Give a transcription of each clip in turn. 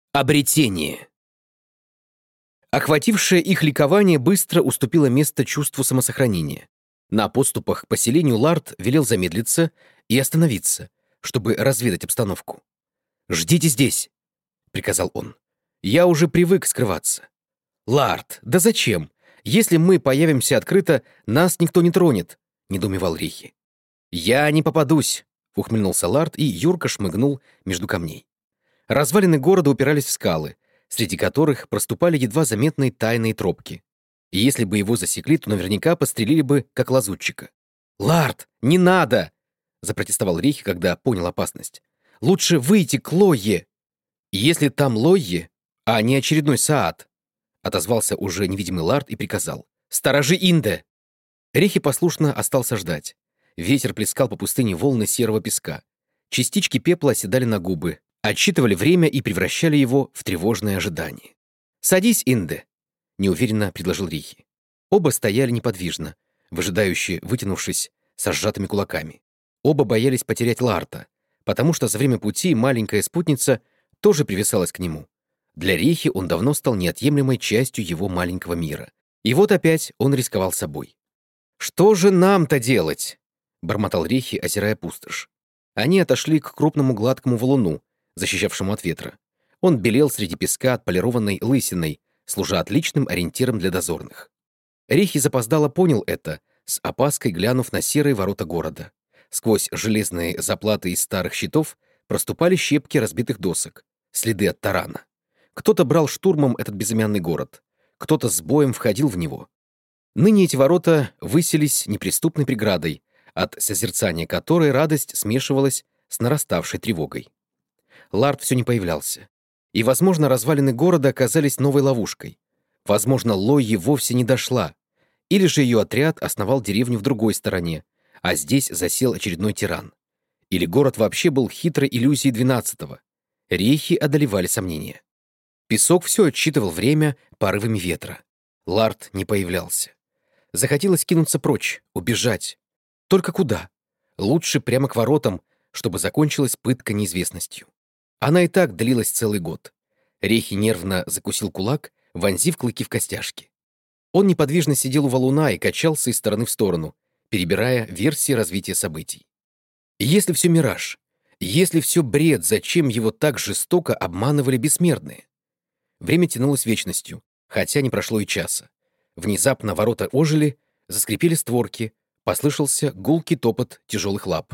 Обретение. Охватившее их ликование быстро уступило место чувству самосохранения. На подступах к поселению Ларт велел замедлиться и остановиться, чтобы разведать обстановку. «Ждите здесь», — приказал он. «Я уже привык скрываться». «Ларт, да зачем? Если мы появимся открыто, нас никто не тронет», — недоумевал Рихи. «Я не попадусь», — ухмыльнулся Ларт, и Юрка шмыгнул между камней. Развалины города упирались в скалы, среди которых проступали едва заметные тайные тропки. И если бы его засекли, то наверняка пострелили бы, как лазутчика. «Ларт, не надо!» — запротестовал Рихи, когда понял опасность. «Лучше выйти к Лойе!» «Если там Лойе, а не очередной Саад», — отозвался уже невидимый Ларт и приказал. «Сторожи Инде!» Рихи послушно остался ждать. Ветер плескал по пустыне волны серого песка. Частички пепла оседали на губы, отсчитывали время и превращали его в тревожное ожидание. «Садись, Инде», — неуверенно предложил Рихи. Оба стояли неподвижно, выжидающе вытянувшись со сжатыми кулаками. Оба боялись потерять Ларта, потому что за время пути маленькая спутница тоже привязалась к нему. Для Рихи он давно стал неотъемлемой частью его маленького мира. И вот опять он рисковал собой. «Что же нам-то делать?» — бормотал Рихи, озирая пустошь. Они отошли к крупному гладкому валуну, защищавшему от ветра. Он белел среди песка отполированной лысиной, служа отличным ориентиром для дозорных. Рихи запоздало понял это, с опаской глянув на серые ворота города. Сквозь железные заплаты из старых щитов проступали щепки разбитых досок, следы от тарана. Кто-то брал штурмом этот безымянный город, кто-то с боем входил в него. Ныне эти ворота высились неприступной преградой, от созерцания которой радость смешивалась с нараставшей тревогой. Ларт все не появлялся. И, возможно, развалины города оказались новой ловушкой. Возможно, Лойе вовсе не дошла. Или же ее отряд основал деревню в другой стороне, а здесь засел очередной тиран. Или город вообще был хитрой иллюзией 12-го. Рейхи одолевали сомнения. Песок все отсчитывал время порывами ветра. Ларт не появлялся. Захотелось кинуться прочь, убежать. Только куда? Лучше прямо к воротам, чтобы закончилась пытка неизвестностью. Она и так длилась целый год. Рейхи нервно закусил кулак, вонзив клыки в костяшки. Он неподвижно сидел у валуна и качался из стороны в сторону, перебирая версии развития событий. Если все мираж, если все бред, зачем его так жестоко обманывали бессмертные? Время тянулось вечностью, хотя не прошло и часа. Внезапно ворота ожили, заскрипели створки, послышался гулкий топот тяжелых лап.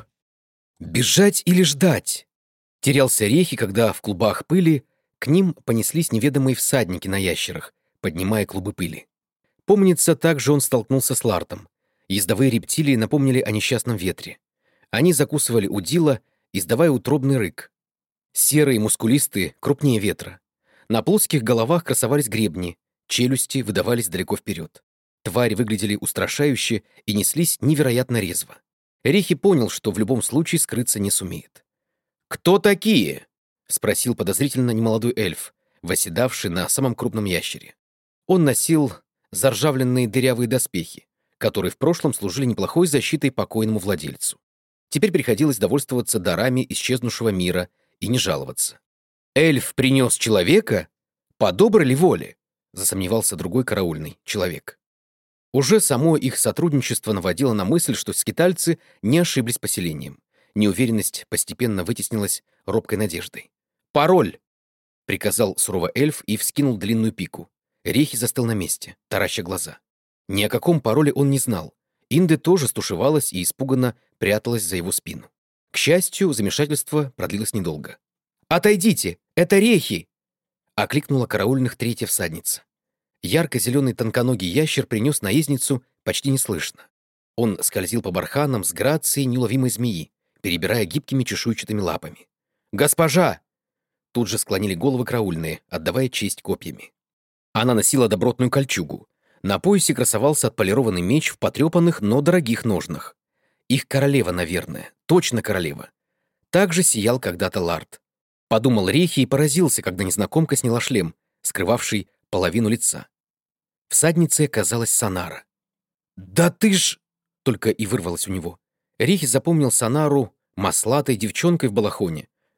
«Бежать или ждать?» Терялся Рехи, когда в клубах пыли к ним понеслись неведомые всадники на ящерах, поднимая клубы пыли. Помнится, также он столкнулся с Лартом. Ездовые рептилии напомнили о несчастном ветре. Они закусывали удила, издавая утробный рык. Серые, мускулистые, крупнее ветра. На плоских головах красовались гребни, челюсти выдавались далеко вперед. Твари выглядели устрашающе и неслись невероятно резво. Рехи понял, что в любом случае скрыться не сумеет. «Кто такие?» — спросил подозрительно немолодой эльф, восседавший на самом крупном ящере. Он носил заржавленные дырявые доспехи, которые в прошлом служили неплохой защитой покойному владельцу. Теперь приходилось довольствоваться дарами исчезнувшего мира и не жаловаться. «Эльф принес человека? По доброй ли воле?» — засомневался другой караульный человек. Уже само их сотрудничество наводило на мысль, что скитальцы не ошиблись поселением. Неуверенность постепенно вытеснилась робкой надеждой. «Пароль!» — приказал сурово эльф и вскинул длинную пику. Рехи застыл на месте, тараща глаза. Ни о каком пароле он не знал. Инде тоже стушевалась и испуганно пряталась за его спину. К счастью, замешательство продлилось недолго. «Отойдите! Это Рехи!» — окликнула караульных третья всадница. Ярко-зеленый тонконогий ящер принес наездницу почти неслышно. Он скользил по барханам с грацией неуловимой змеи, перебирая гибкими чешуйчатыми лапами. «Госпожа!» Тут же склонили головы караульные, отдавая честь копьями. Она носила добротную кольчугу. На поясе красовался отполированный меч в потрепанных, но дорогих ножнах. Их королева, наверное, точно королева. Так же сиял когда-то Ларт. Подумал Рехи и поразился, когда незнакомка сняла шлем, скрывавший половину лица. Всадницей оказалась Санара. «Да ты ж...» — только и вырвалось у него. Рехи запомнил Санару маслатой девчонкой в балахоне,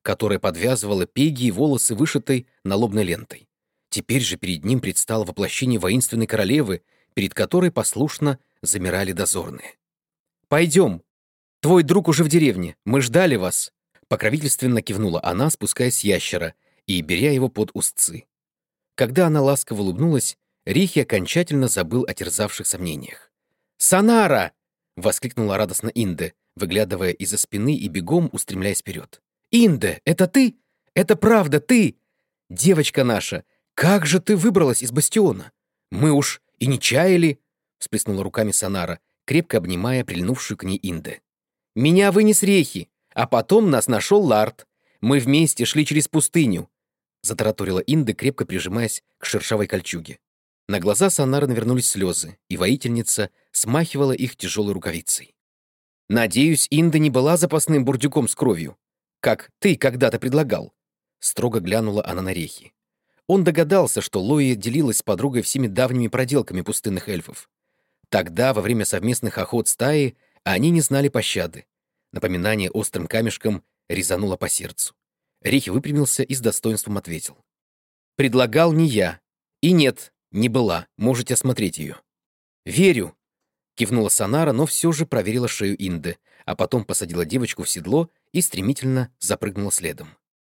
которая подвязывала Пегги волосы вышитой налобной лентой. Теперь же перед ним предстало воплощение воинственной королевы, перед которой послушно замирали дозорные. «Пойдем! Твой друг уже в деревне, мы ждали вас!» Покровительственно кивнула она, спускаясь с ящера и беря его под узцы. Когда она ласково улыбнулась, Рихи окончательно забыл о терзавших сомнениях. «Санара!» — воскликнула радостно Инде, выглядывая из-за спины и бегом устремляясь вперед. «Инде, это ты? Это правда ты? Девочка наша, как же ты выбралась из бастиона? Мы уж и не чаяли!» — всплеснула руками Санара, крепко обнимая прильнувшую к ней Инде. «Меня вынес Рехи, а потом нас нашел Ларт. Мы вместе шли через пустыню», — затараторила Инде, крепко прижимаясь к шершавой кольчуге. На глаза Санары навернулись слезы, и воительница смахивала их тяжелой рукавицей. «Надеюсь, Инда не была запасным бурдюком с кровью, как ты когда-то предлагал», — строго глянула она на Рехи. Он догадался, что Лоя делилась с подругой всеми давними проделками пустынных эльфов. Тогда, во время совместных охот стаи, они не знали пощады. Напоминание острым камешком резануло по сердцу. Рехи выпрямился и с достоинством ответил. «Предлагал не я. И нет, не была. Можете осмотреть ее». «Верю», — кивнула Санара, но все же проверила шею Инды, а потом посадила девочку в седло и стремительно запрыгнула следом.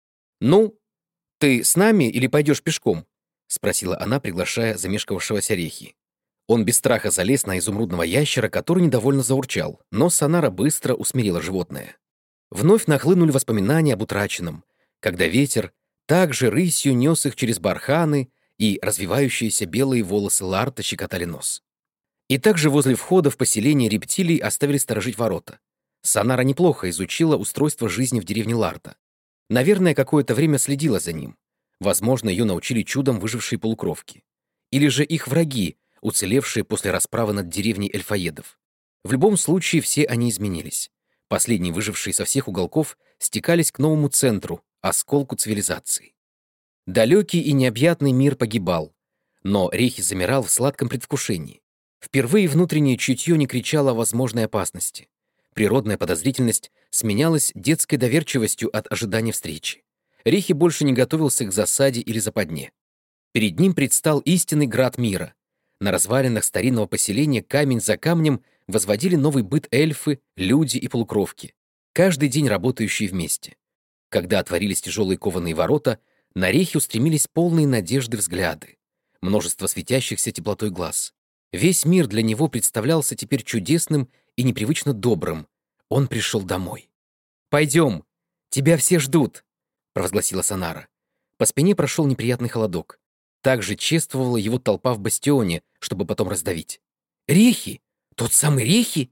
«Ну, ты с нами или пойдешь пешком?» — спросила она, приглашая замешкавшегося Рехи. Он без страха залез на изумрудного ящера, который недовольно заурчал, но Санара быстро усмирила животное. Вновь нахлынули воспоминания об утраченном, когда ветер также рысью нес их через барханы, и развивающиеся белые волосы Ларта щекотали нос. И также возле входа в поселение рептилий оставили сторожить ворота. Санара неплохо изучила устройство жизни в деревне Ларта. Наверное, какое-то время следила за ним. Возможно, ее научили чудом выжившие полукровки. Или же их враги, уцелевшие после расправы над деревней эльфоедов. В любом случае, все они изменились. Последние выжившие со всех уголков стекались к новому центру, осколку цивилизации. Далекий и необъятный мир погибал, но Рехи замирал в сладком предвкушении. Впервые внутреннее чутье не кричало о возможной опасности. Природная подозрительность сменялась детской доверчивостью от ожидания встречи. Рехи больше не готовился к засаде или западне. Перед ним предстал истинный град мира. На развалинах старинного поселения камень за камнем возводили новый быт эльфы, люди и полукровки, каждый день работающие вместе. Когда отворились тяжелые кованые ворота, на Рехи устремились полные надежды взгляды. Множество светящихся теплотой глаз. Весь мир для него представлялся теперь чудесным и непривычно добрым. Он пришел домой. «Пойдем! Тебя все ждут!» — провозгласила Санара. По спине прошел неприятный холодок. Также чествовала его толпа в бастионе, чтобы потом раздавить. «Рехи! Тот самый Рехи?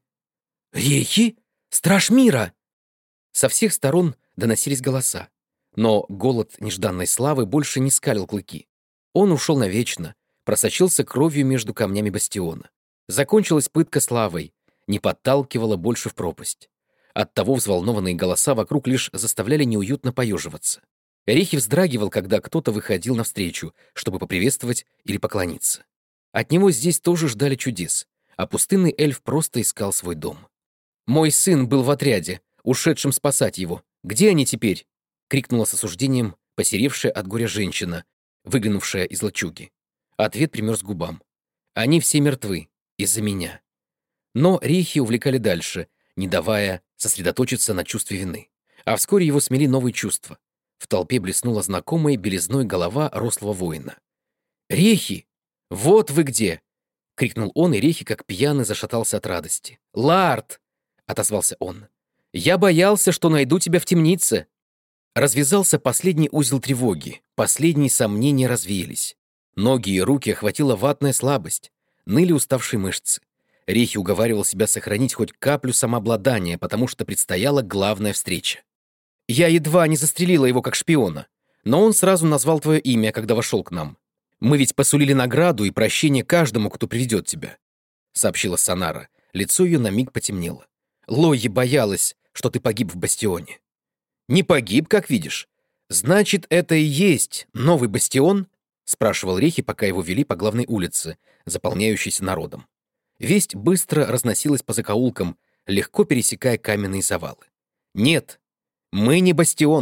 Рехи? Страж мира!» Со всех сторон доносились голоса. Но голод нежданной славы больше не скалил клыки. Он ушел навечно, просочился кровью между камнями бастиона. Закончилась пытка славой, не подталкивала больше в пропасть. Оттого взволнованные голоса вокруг лишь заставляли неуютно поеживаться. Рехи вздрагивал, когда кто-то выходил навстречу, чтобы поприветствовать или поклониться. От него здесь тоже ждали чудес, а пустынный эльф просто искал свой дом. «Мой сын был в отряде, ушедшем спасать его. Где они теперь?» — крикнула с осуждением посеревшая от горя женщина, выглянувшая из лачуги. Ответ примерз к губам. «Они все мертвы. Из-за меня». Но Рехи увлекали дальше, не давая сосредоточиться на чувстве вины. А вскоре его смели новые чувства. В толпе блеснула знакомая белизной голова рослого воина. «Рехи! Вот вы где!» — крикнул он, и Рехи, как пьяный, зашатался от радости. «Ларт!» — отозвался он. «Я боялся, что найду тебя в темнице». Развязался последний узел тревоги, последние сомнения развеялись. Ноги и руки охватила ватная слабость, ныли уставшие мышцы. Рехи уговаривал себя сохранить хоть каплю самообладания, потому что предстояла главная встреча. «Я едва не застрелила его как шпиона, но он сразу назвал твое имя, когда вошел к нам. Мы ведь посулили награду и прощение каждому, кто приведет тебя», — сообщила Санара. Лицо ее на миг потемнело. «Лои боялась, что ты погиб в бастионе». «Не погиб, как видишь. Значит, это и есть новый бастион?» — спрашивал Рехи, пока его вели по главной улице, заполняющейся народом. Весть быстро разносилась по закоулкам, легко пересекая каменные завалы. «Нет, мы не бастион,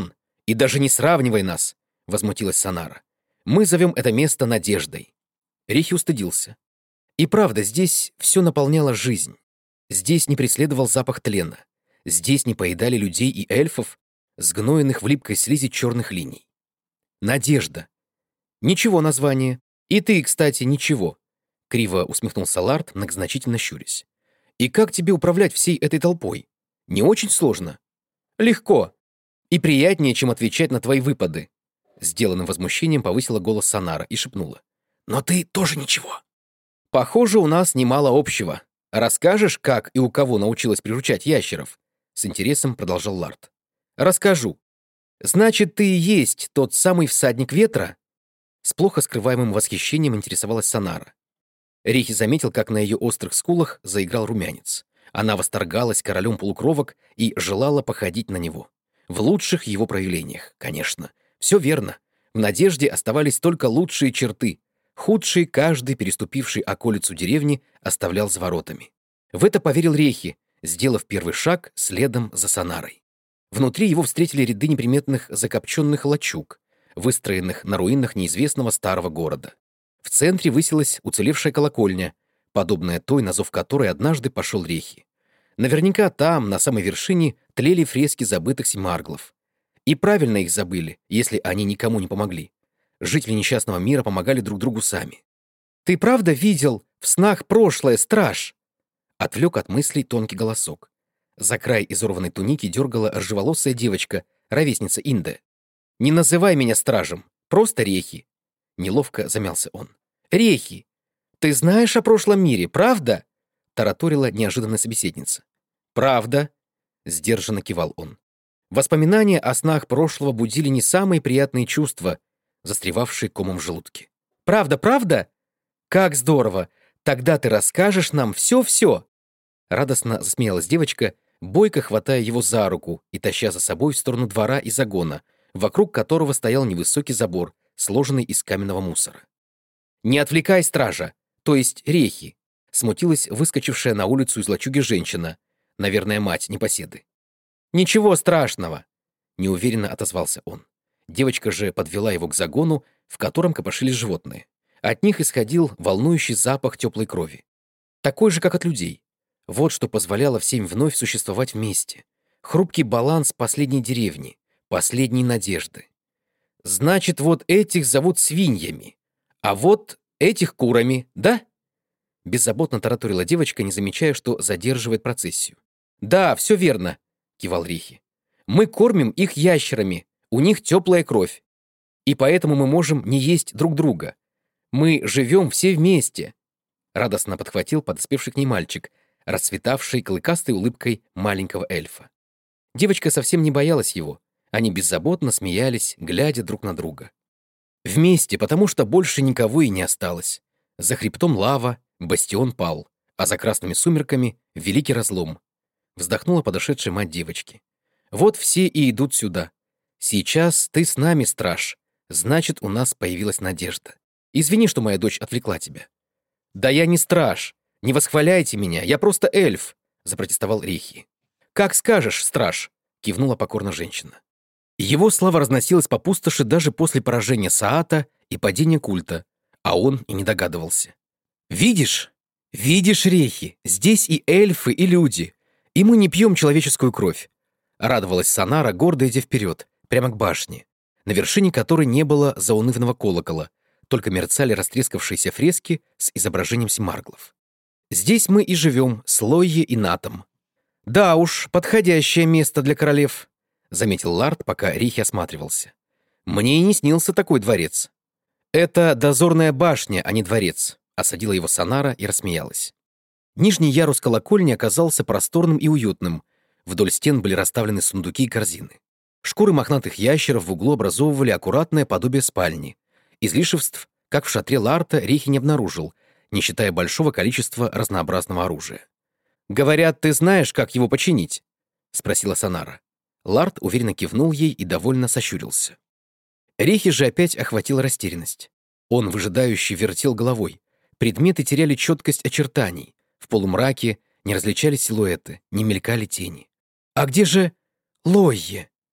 «И даже не сравнивай нас!» — возмутилась Санара. «Мы зовем это место Надеждой». Рихи устыдился. И правда, здесь все наполняло жизнь. Здесь не преследовал запах тлена. Здесь не поедали людей и эльфов, сгноенных в липкой слизи черных линий. Надежда. Ничего название. И ты, кстати, ничего. Криво усмехнулся Ларт, многозначительно щурясь. И как тебе управлять всей этой толпой? Не очень сложно? Легко. И приятнее, чем отвечать на твои выпады. Сделанным возмущением повысила голос Санара и шепнула. Но ты тоже ничего. Похоже, у нас немало общего. Расскажешь, как и у кого научилась приручать ящеров? С интересом продолжал Ларт. Расскажу. Значит, ты и есть тот самый всадник ветра? С плохо скрываемым восхищением интересовалась Санара. Рихи заметил, как на ее острых скулах заиграл румянец. Она восторгалась королем полукровок и желала походить на него. В лучших его проявлениях, конечно. Все верно. В Надежде оставались только лучшие черты. Худшие каждый, переступивший околицу деревни, оставлял за воротами. В это поверил Рехи, сделав первый шаг следом за Санарой. Внутри его встретили ряды неприметных закопченных лачуг, выстроенных на руинах неизвестного старого города. В центре высилась уцелевшая колокольня, подобная той, на зов которой однажды пошел Рехи. Наверняка там, на самой вершине, тлели фрески забытых семарглов. И правильно их забыли, если они никому не помогли. Жители несчастного мира помогали друг другу сами. «Ты правда видел в снах прошлое, страж?» Отвлек от мыслей тонкий голосок. За край изорванной туники дергала рыжеволосая девочка, ровесница Инде. «Не называй меня стражем, просто Рехи!» Неловко замялся он. «Рехи, ты знаешь о прошлом мире, правда?» Тараторила неожиданная собеседница. «Правда», — сдержанно кивал он. Воспоминания о снах прошлого будили не самые приятные чувства, застревавшие комом в желудке. «Правда, правда? Как здорово! Тогда ты расскажешь нам все-все!» Радостно засмеялась девочка, бойко хватая его за руку и таща за собой в сторону двора и загона, вокруг которого стоял невысокий забор, сложенный из каменного мусора. «Не отвлекай стража, то есть Рехи!» Смутилась выскочившая на улицу из лачуги женщина, наверное, мать непоседы. «Ничего страшного!» — неуверенно отозвался он. Девочка же подвела его к загону, в котором копошились животные. От них исходил волнующий запах теплой крови. Такой же, как от людей. Вот что позволяло всем вновь существовать вместе. Хрупкий баланс последней деревни, последней надежды. «Значит, вот этих зовут свиньями, а вот этих курами, да?» Беззаботно тараторила девочка, не замечая, что задерживает процессию. «Да, все верно», — кивал Рихи. «Мы кормим их ящерами, у них теплая кровь. И поэтому мы можем не есть друг друга. Мы живем все вместе», — радостно подхватил подоспевший к ней мальчик, расцветавший клыкастой улыбкой маленького эльфа. Девочка совсем не боялась его. Они беззаботно смеялись, глядя друг на друга. Вместе, потому что больше никого и не осталось. За хребтом лава, бастион пал, а за красными сумерками — великий разлом. Вздохнула подошедшая мать девочки. «Вот все и идут сюда. Сейчас ты с нами, страж. Значит, у нас появилась надежда. Извини, что моя дочь отвлекла тебя». «Да я не страж. Не восхваляйте меня, я просто эльф», — запротестовал Рихи. «Как скажешь, страж», — кивнула покорно женщина. Его слава разносилась по пустоши даже после поражения Саата и падения культа, а он и не догадывался. «Видишь? Видишь, Рехи, здесь и эльфы, и люди, и мы не пьем человеческую кровь», — радовалась Санара, гордо идя вперед, прямо к башне, на вершине которой не было заунывного колокола, только мерцали растрескавшиеся фрески с изображением семарглов. «Здесь мы и живем, с Лойе и Натом». «Да уж, подходящее место для королев», — заметил Ларт, пока Рихи осматривался. «Мне и не снился такой дворец». «Это дозорная башня, а не дворец», — осадила его Санара и рассмеялась. Нижний ярус колокольни оказался просторным и уютным. Вдоль стен были расставлены сундуки и корзины. Шкуры мохнатых ящеров в углу образовывали аккуратное подобие спальни. Излишеств, как в шатре Ларта, Рихи не обнаружил, не считая большого количества разнообразного оружия. «Говорят, ты знаешь, как его починить?» — спросила Санара. Ларт уверенно кивнул ей и довольно сощурился. Рихи же опять охватила растерянность. Он выжидающе вертел головой. Предметы теряли четкость очертаний. В полумраке не различались силуэты, не мелькали тени. «А где же Лойе?»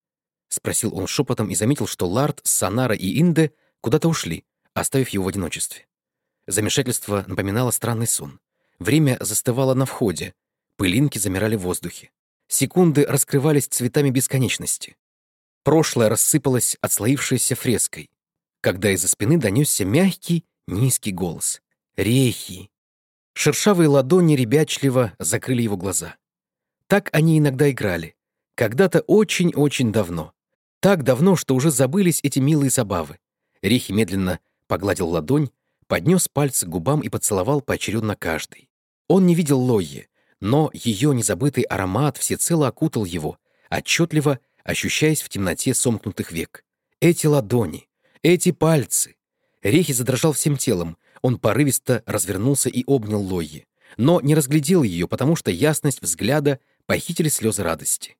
— спросил он шепотом и заметил, что Ларт, Санара и Инде куда-то ушли, оставив его в одиночестве. Замешательство напоминало странный сон. Время застывало на входе, пылинки замирали в воздухе. Секунды раскрывались цветами бесконечности. Прошлое рассыпалось отслоившейся фреской, когда из-за спины донесся мягкий, низкий голос. «Рехи!» Шершавые ладони ребячливо закрыли его глаза. Так они иногда играли. Когда-то очень-очень давно. Так давно, что уже забылись эти милые забавы. Рехи медленно погладил ладонь, поднес пальцы к губам и поцеловал поочередно каждый. Он не видел Лойи, но ее незабытый аромат всецело окутал его, отчетливо ощущаясь в темноте сомкнутых век. Эти ладони, эти пальцы. Рехи задрожал всем телом, он порывисто развернулся и обнял Лойи, но не разглядел ее, потому что ясность взгляда похитили слезы радости.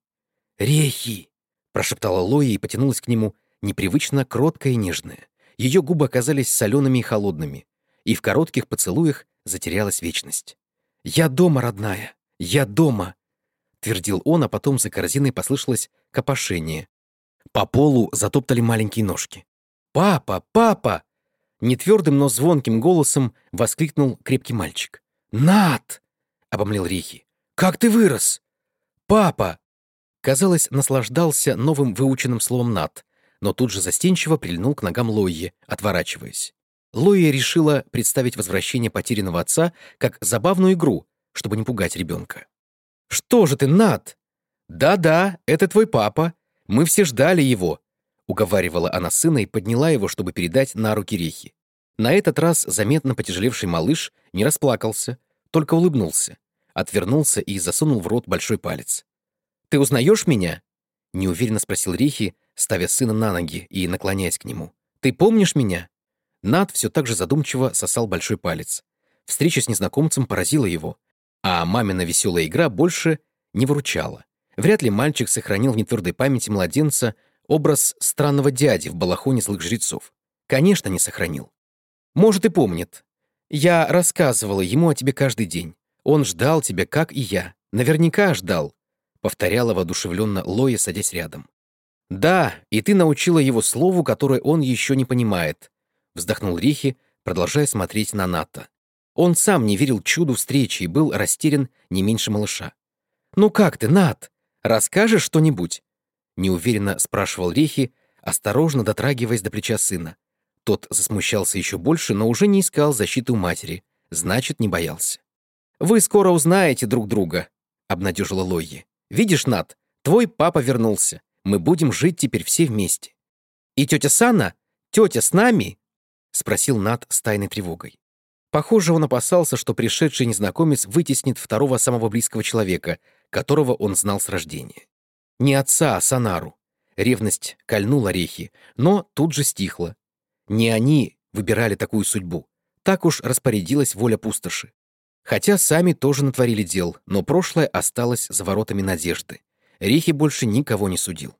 «Рехи!» — прошептала Лойи и потянулась к нему, непривычно кроткая и нежная. Ее губы оказались солеными и холодными, и в коротких поцелуях затерялась вечность. «Я дома, родная! Я дома!» — твердил он, а потом за корзиной послышалось копошение. По полу затоптали маленькие ножки. «Папа! Папа!» — нетвердым, но звонким голосом воскликнул крепкий мальчик. «Нат!» — обомлел Рехи. «Как ты вырос!» «Папа!» Казалось, наслаждался новым выученным словом «нат», но тут же застенчиво прильнул к ногам Лойи, отворачиваясь. Лойя решила представить возвращение потерянного отца как забавную игру, чтобы не пугать ребенка. «Что же ты, Нат?» «Да-да, это твой папа. Мы все ждали его», — уговаривала она сына и подняла его, чтобы передать на руки Рехи. На этот раз заметно потяжелевший малыш не расплакался, только улыбнулся, отвернулся и засунул в рот большой палец. «Ты узнаешь меня?» — неуверенно спросил Рехи, ставя сына на ноги и наклоняясь к нему. «Ты помнишь меня?» Нат все так же задумчиво сосал большой палец. Встреча с незнакомцем поразила его, а мамина веселая игра больше не выручала. Вряд ли мальчик сохранил в нетвердой памяти младенца образ странного дяди в балахоне злых жрецов. Конечно, не сохранил. Может, и помнит. Я рассказывала ему о тебе каждый день. Он ждал тебя, как и я. Наверняка ждал, — повторяла воодушевленно Лоя, садясь рядом. «Да, и ты научила его слову, которое он еще не понимает», — вздохнул Рехи, продолжая смотреть на Ната. Он сам не верил чуду встречи и был растерян не меньше малыша. «Ну как ты, Нат? Расскажешь что-нибудь?» — неуверенно спрашивал Рехи, осторожно дотрагиваясь до плеча сына. Тот засмущался еще больше, но уже не искал защиты у матери, значит, не боялся. «Вы скоро узнаете друг друга», — обнадежила Лойи. «Видишь, Нат, твой папа вернулся. Мы будем жить теперь все вместе». «И тетя Сана? Тетя с нами?» — спросил Нат с тайной тревогой. Похоже, он опасался, что пришедший незнакомец вытеснит второго самого близкого человека, которого он знал с рождения. Не отца, а Санару. Ревность кольнула Рехи, но тут же стихла. Не они выбирали такую судьбу. Так уж распорядилась воля пустоши. Хотя сами тоже натворили дел, но прошлое осталось за воротами надежды. Рехи больше никого не судил.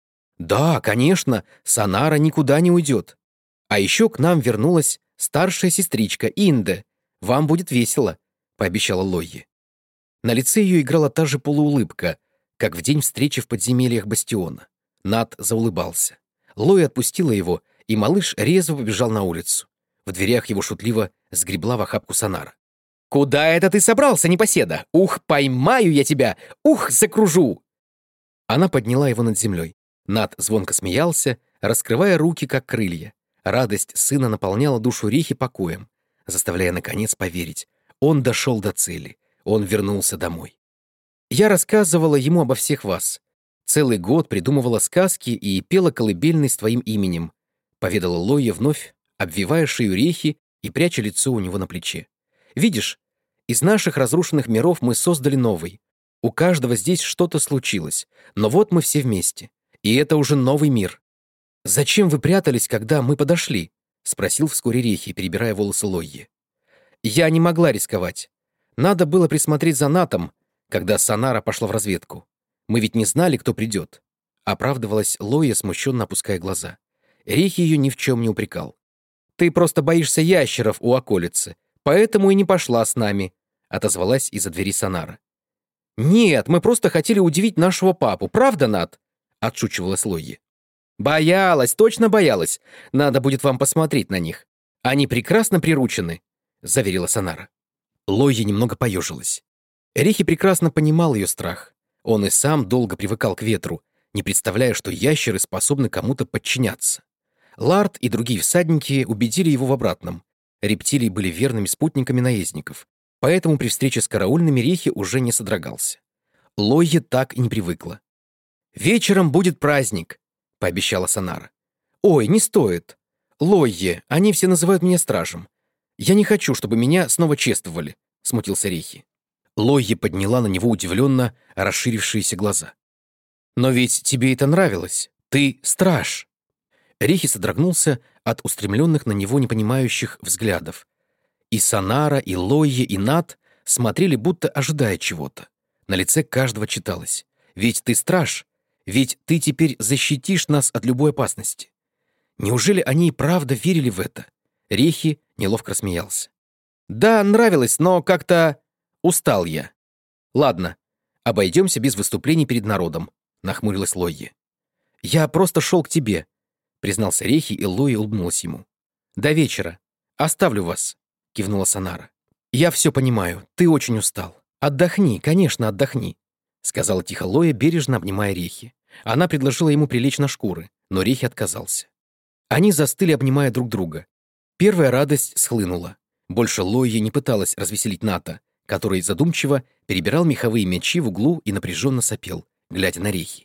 «Да, конечно, Санара никуда не уйдет. А еще к нам вернулась старшая сестричка Инде. Вам будет весело», — пообещала Лойи. На лице ее играла та же полуулыбка, как в день встречи в подземельях Бастиона. Нат заулыбался. Лойя отпустила его, и малыш резво побежал на улицу. В дверях его шутливо сгребла в охапку Санара. «Куда это ты собрался, непоседа? Ух, поймаю я тебя! Ух, закружу!» Она подняла его над землей. Нат звонко смеялся, раскрывая руки, как крылья. Радость сына наполняла душу Рехи покоем, заставляя, наконец, поверить. Он дошел до цели. Он вернулся домой. Я рассказывала ему обо всех вас. Целый год придумывала сказки и пела колыбельный с твоим именем, поведала Лойя вновь, обвивая шею Рехи и пряча лицо у него на плече. Видишь, из наших разрушенных миров мы создали новый. У каждого здесь что-то случилось, но вот мы все вместе. И это уже новый мир. «Зачем вы прятались, когда мы подошли?» — спросил вскоре Рехи, перебирая волосы Лойи. «Я не могла рисковать. Надо было присмотреть за Натом, когда Санара пошла в разведку. Мы ведь не знали, кто придет», — оправдывалась Лойя, смущенно опуская глаза. Рехи ее ни в чем не упрекал. «Ты просто боишься ящеров у околицы, поэтому и не пошла с нами», — отозвалась из-за двери Санара. «Нет, мы просто хотели удивить нашего папу, правда, Нат?» — отшучивалась Лойи. «Боялась, точно боялась. Надо будет вам посмотреть на них. Они прекрасно приручены», — заверила Санара. Лойи немного поежилась. Рихи прекрасно понимал ее страх. Он и сам долго привыкал к ветру, не представляя, что ящеры способны кому-то подчиняться. Ларт и другие всадники убедили его в обратном. Рептилии были верными спутниками наездников, поэтому при встрече с караульными Рихи уже не содрогался. Лойе так и не привыкла. «Вечером будет праздник», — пообещала Санара. «Ой, не стоит. Лойе, они все называют меня стражем. Я не хочу, чтобы меня снова чествовали», — смутился Рихи. Лойе подняла на него удивленно расширившиеся глаза. «Но ведь тебе это нравилось. Ты страж». Рихи содрогнулся от устремленных на него непонимающих взглядов. И Санара, и Лойе, и Нат смотрели, будто ожидая чего-то. На лице каждого читалось: «Ведь ты страж, ведь ты теперь защитишь нас от любой опасности». Неужели они и правда верили в это? Рихи неловко рассмеялся. «Да, нравилось, но как-то устал я. Ладно, обойдемся без выступлений перед народом», — нахмурилась Лойе. «Я просто шел к тебе», — признался Рихи, и Лойе улыбнулась ему. «До вечера. Оставлю вас», — кивнула Санара. «Я все понимаю, ты очень устал. Отдохни, конечно, отдохни», — сказала тихо Лойе, бережно обнимая Рихи. Она предложила ему прилечь на шкуры, но Рихи отказался. Они застыли, обнимая друг друга. Первая радость схлынула. Больше Лойе не пыталась развеселить Ната, который задумчиво перебирал меховые мячи в углу и напряженно сопел, глядя на Рихи.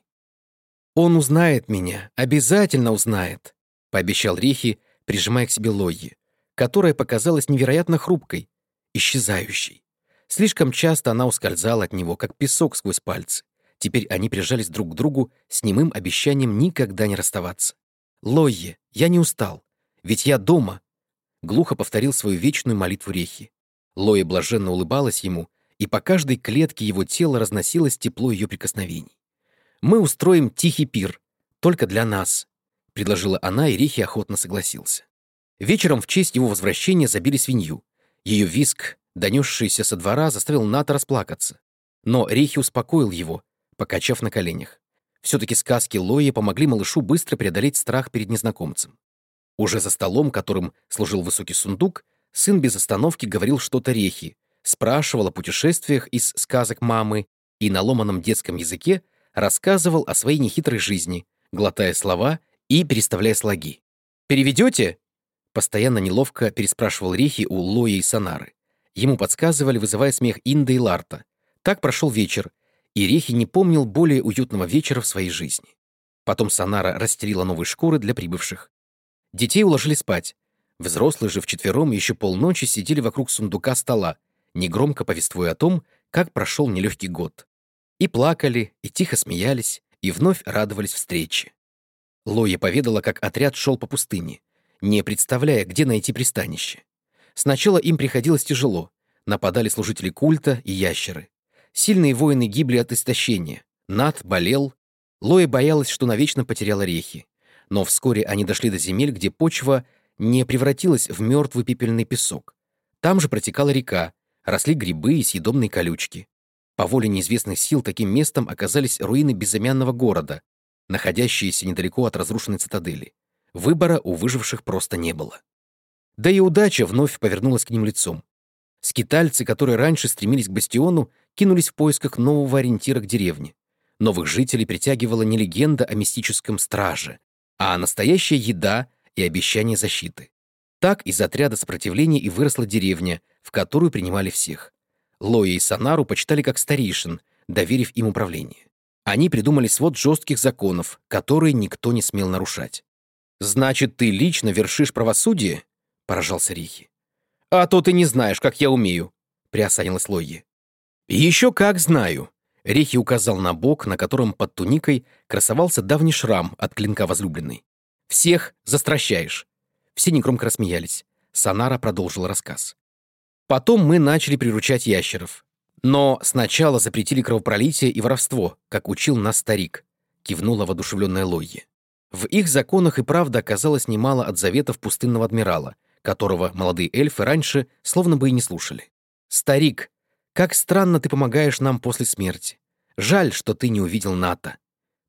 «Он узнает меня, обязательно узнает», — пообещал Рихи, прижимая к себе Лойе, которая показалась невероятно хрупкой, исчезающей. Слишком часто она ускользала от него, как песок сквозь пальцы. Теперь они прижались друг к другу с немым обещанием никогда не расставаться. «Лойе, я не устал, ведь я дома», — глухо повторил свою вечную молитву Рихи. Лойе блаженно улыбалась ему, и по каждой клетке его тела разносилось тепло ее прикосновений. «Мы устроим тихий пир, только для нас», — предложила она, и Рихи охотно согласился. Вечером в честь его возвращения забили свинью. Ее визг, донесшийся со двора, заставил Ната расплакаться. Но Рихи успокоил его, покачав на коленях. Все-таки сказки Лойе помогли малышу быстро преодолеть страх перед незнакомцем. Уже за столом, которым служил высокий сундук, сын без остановки говорил что-то Рихи, спрашивал о путешествиях из сказок мамы и на ломаном детском языке рассказывал о своей нехитрой жизни, глотая слова и переставляя слоги. «Переведете?» — постоянно неловко переспрашивал Рихи у Лойи и Санары. Ему подсказывали, вызывая смех Инда и Ларта. Так прошел вечер, и Рихи не помнил более уютного вечера в своей жизни. Потом Санара расстелила новые шкуры для прибывших. Детей уложили спать. Взрослые же вчетвером еще полночи сидели вокруг сундука стола, негромко повествуя о том, как прошел нелегкий год. И плакали, и тихо смеялись, и вновь радовались встрече. Лойя поведала, как отряд шел по пустыне, не представляя, где найти пристанище. Сначала им приходилось тяжело. Нападали служители культа и ящеры. Сильные воины гибли от истощения. Нат болел. Лойя боялась, что навечно потеряла Рихи. Но вскоре они дошли до земель, где почва не превратилась в мертвый пепельный песок. Там же протекала река, росли грибы и съедобные колючки. По воле неизвестных сил таким местом оказались руины безымянного города, находящиеся недалеко от разрушенной цитадели. Выбора у выживших просто не было. Да и удача вновь повернулась к ним лицом. Скитальцы, которые раньше стремились к бастиону, кинулись в поисках нового ориентира к деревне. Новых жителей притягивала не легенда о мистическом страже, а настоящая еда и обещание защиты. Так из отряда сопротивления и выросла деревня, в которую принимали всех. Лойя и Санару почитали как старейшин, доверив им управление. Они придумали свод жестких законов, которые никто не смел нарушать. «Значит, ты лично вершишь правосудие?» — поражался Рихи. «А то ты не знаешь, как я умею», — приосанилась Лойя. «Еще как знаю», — Рихи указал на бок, на котором под туникой красовался давний шрам от клинка возлюбленной. «Всех застращаешь». Все негромко рассмеялись. Санара продолжила рассказ. «Потом мы начали приручать ящеров. Но сначала запретили кровопролитие и воровство, как учил нас старик», — кивнула воодушевленная Лойя. В их законах и правда оказалось немало от заветов пустынного адмирала, которого молодые эльфы раньше словно бы и не слушали. «Старик, как странно ты помогаешь нам после смерти. Жаль, что ты не увидел Ната»,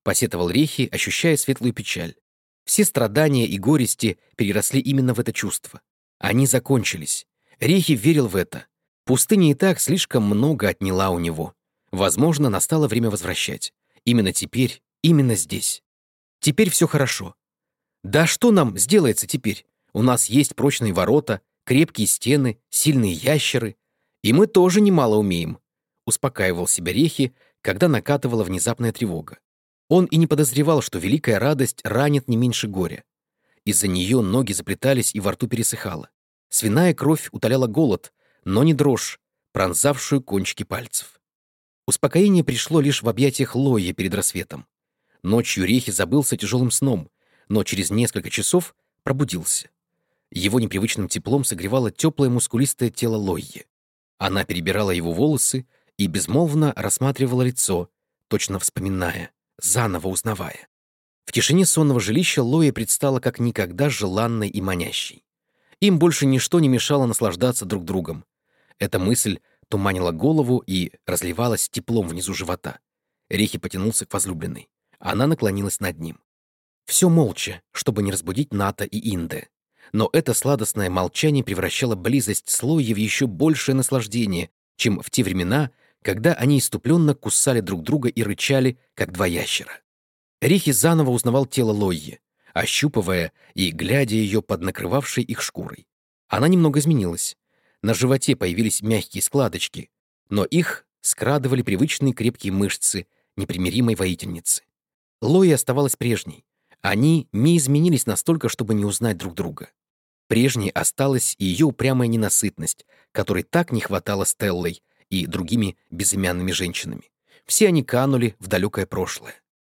посетовал Рехи, ощущая светлую печаль. Все страдания и горести переросли именно в это чувство. Они закончились. Рехи верил в это. Пустыня и так слишком много отняла у него. Возможно, настало время возвращать. Именно теперь, именно здесь. Теперь все хорошо. Да что нам сделается теперь? У нас есть прочные ворота, крепкие стены, сильные ящеры. И мы тоже немало умеем. Успокаивал себя Рехи, когда накатывала внезапная тревога. Он и не подозревал, что великая радость ранит не меньше горя. Из-за нее ноги заплетались и во рту пересыхало. Свиная кровь утоляла голод, но не дрожь, пронзавшую кончики пальцев. Успокоение пришло лишь в объятиях Лои перед рассветом. Ночью Рехи забылся тяжелым сном, но через несколько часов пробудился. Его непривычным теплом согревало теплое мускулистое тело Лойи. Она перебирала его волосы и безмолвно рассматривала лицо, точно вспоминая, заново узнавая. В тишине сонного жилища Лоя предстала как никогда желанной и манящей. Им больше ничто не мешало наслаждаться друг другом. Эта мысль туманила голову и разливалась теплом внизу живота. Рехи потянулся к возлюбленной. Она наклонилась над ним. Все молча, чтобы не разбудить Ната и Инде. Но это сладостное молчание превращало близость с Лоей в еще большее наслаждение, чем в те времена, когда они иступленно кусали друг друга и рычали, как два ящера. Рехи заново узнавал тело Лойи, ощупывая и глядя ее под накрывавшей их шкурой. Она немного изменилась. На животе появились мягкие складочки, но их скрадывали привычные крепкие мышцы непримиримой воительницы. Лои оставалась прежней. Они не изменились настолько, чтобы не узнать друг друга. Прежней осталась и ее упрямая ненасытность, которой так не хватало Стеллой и другими безымянными женщинами. Все они канули в далекое прошлое.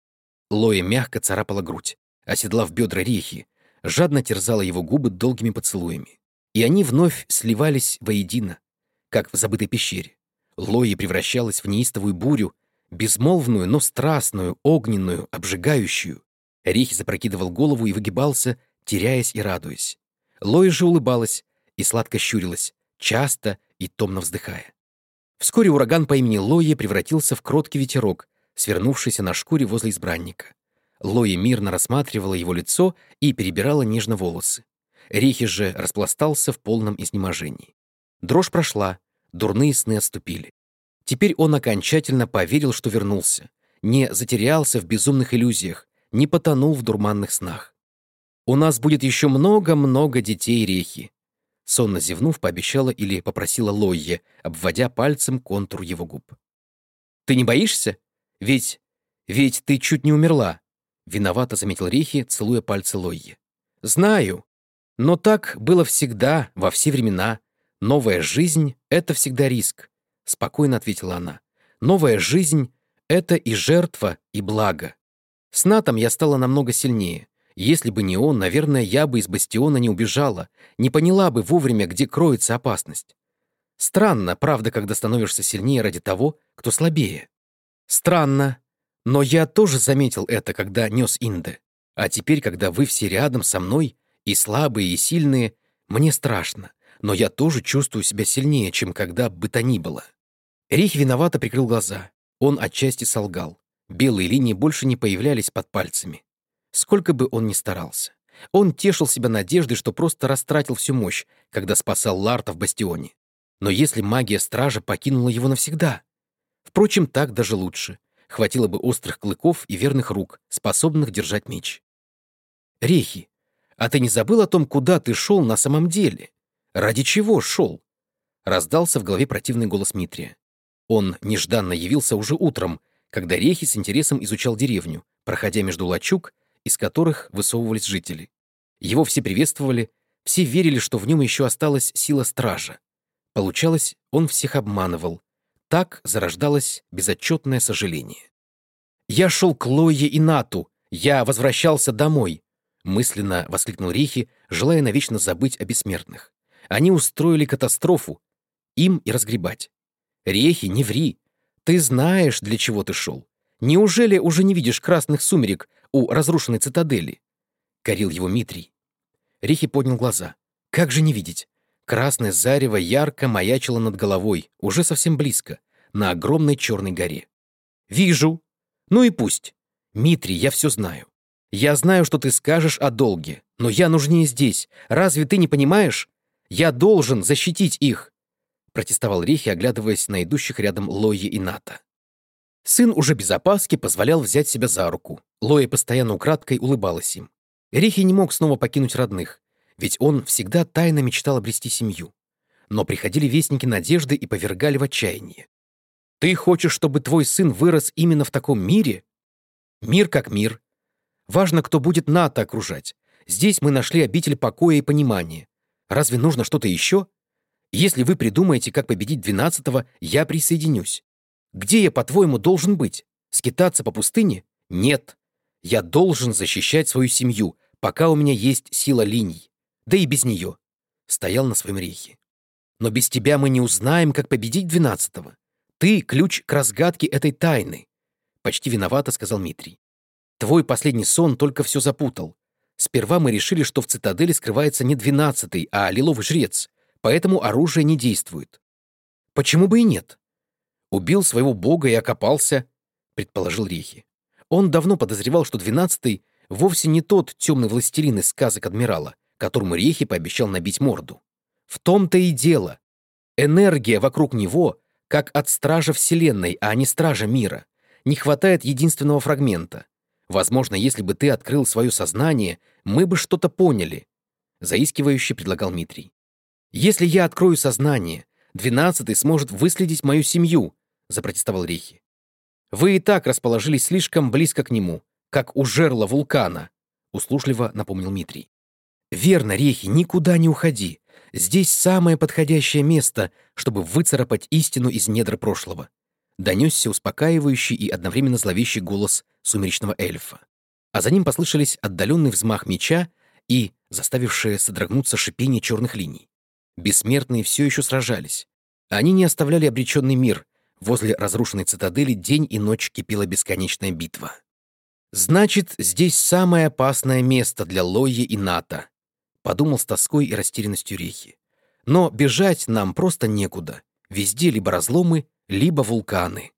Лоя мягко царапала грудь, оседлав бедра Рехи, жадно терзала его губы долгими поцелуями. И они вновь сливались воедино, как в забытой пещере. Лоя превращалась в неистовую бурю, безмолвную, но страстную, огненную, обжигающую. Рехи запрокидывал голову и выгибался, теряясь и радуясь. Лоя же улыбалась и сладко щурилась, часто и томно вздыхая. Вскоре ураган по имени Лоя превратился в кроткий ветерок, свернувшийся на шкуре возле избранника. Лоя мирно рассматривала его лицо и перебирала нежно волосы. Рехи же распластался в полном изнеможении. Дрожь прошла, дурные сны отступили. Теперь он окончательно поверил, что вернулся, не затерялся в безумных иллюзиях, не потонул в дурманных снах. «У нас будет еще много-много детей, Рехи», — сонно зевнув, пообещала или попросила Лойе, обводя пальцем контур его губ. «Ты не боишься? Ведь ты чуть не умерла», — виновато заметил Рехи, целуя пальцы Лойе. «Знаю, но так было всегда, во все времена. Новая жизнь — это всегда риск», — спокойно ответила она. «Новая жизнь — это и жертва, и благо. С Натом я стала намного сильнее. Если бы не он, наверное, я бы из бастиона не убежала, не поняла бы вовремя, где кроется опасность. Странно, правда, когда становишься сильнее ради того, кто слабее. Странно, но я тоже заметил это, когда нес Инде. А теперь, когда вы все рядом со мной, и слабые, и сильные, мне страшно, но я тоже чувствую себя сильнее, чем когда бы то ни было». Рих виновато прикрыл глаза. Он отчасти солгал. Белые линии больше не появлялись под пальцами. Сколько бы он ни старался. Он тешил себя надеждой, что просто растратил всю мощь, когда спасал Ларта в бастионе. Но если магия стража покинула его навсегда? Впрочем, так даже лучше. Хватило бы острых клыков и верных рук, способных держать меч. «Рехи, а ты не забыл о том, куда ты шел на самом деле? Ради чего шел?» Раздался в голове противный голос Митрия. Он нежданно явился уже утром, когда Рехи с интересом изучал деревню, проходя между лачуг, из которых высовывались жители. Его все приветствовали, все верили, что в нем еще осталась сила стража. Получалось, он всех обманывал. Так зарождалось безотчетное сожаление. «Я шел к Лойе и Нату! Я возвращался домой!» мысленно воскликнул Рехи, желая навечно забыть о бессмертных. Они устроили катастрофу. Им и разгребать. «Рехи, не ври! Ты знаешь, для чего ты шел. Неужели уже не видишь красных сумерек у разрушенной цитадели?» — корил его Митрий. Рехи поднял глаза. Как же не видеть? Красное зарево ярко маячило над головой, уже совсем близко, на огромной черной горе. «Вижу! Ну и пусть! «Митрий, я все знаю. Я знаю, что ты скажешь о долге, но я нужнее здесь. Разве ты не понимаешь? Я должен защитить их!» Протестовал Рихи, оглядываясь на идущих рядом Лойи и Ната. Сын уже без опаски позволял взять себя за руку. Лоя постоянно украдкой улыбалась им. Рихи не мог снова покинуть родных, ведь он всегда тайно мечтал обрести семью. Но приходили вестники надежды и повергали в отчаяние. «Ты хочешь, чтобы твой сын вырос именно в таком мире? Мир как мир. Важно, кто будет Ната окружать. Здесь мы нашли обитель покоя и понимания. Разве нужно что-то еще? Если вы придумаете, как победить 12-го, я присоединюсь. Где я, по-твоему, должен быть? Скитаться по пустыне? Нет. Я должен защищать свою семью, пока у меня есть сила линий. Да и без нее. Стоял на своем Рихи. Но без тебя мы не узнаем, как победить 12-го. Ты — ключ к разгадке этой тайны. Почти виновато сказал Митрий. Твой последний сон только все запутал. Сперва мы решили, что в цитадели скрывается не 12-й, а лиловый жрец, поэтому оружие не действует. Почему бы и нет? Убил своего бога и окопался, предположил Рихи. Он давно подозревал, что 12-й вовсе не тот темный властелин из сказок адмирала, которому Рихи пообещал набить морду. В том-то и дело. Энергия вокруг него, как от стража Вселенной, а не стража мира. Не хватает единственного фрагмента. Возможно, если бы ты открыл свое сознание, мы бы что-то поняли, заискивающе предлагал Митрий. Если я открою сознание, 12-й сможет выследить мою семью, запротестовал Рихи. Вы и так расположились слишком близко к нему, как у жерла вулкана, услужливо напомнил Митрий. Верно, Рихи, никуда не уходи. Здесь самое подходящее место, чтобы выцарапать истину из недр прошлого. Донесся успокаивающий и одновременно зловещий голос сумеречного эльфа. А за ним послышались отдаленный взмах меча и заставившее содрогнуться шипение черных линий. Бессмертные все еще сражались. Они не оставляли обреченный мир. Возле разрушенной цитадели день и ночь кипела бесконечная битва. «Значит, здесь самое опасное место для Лойи и Ната», — подумал с тоской и растерянностью Рихи. «Но бежать нам просто некуда. Везде либо разломы, либо вулканы».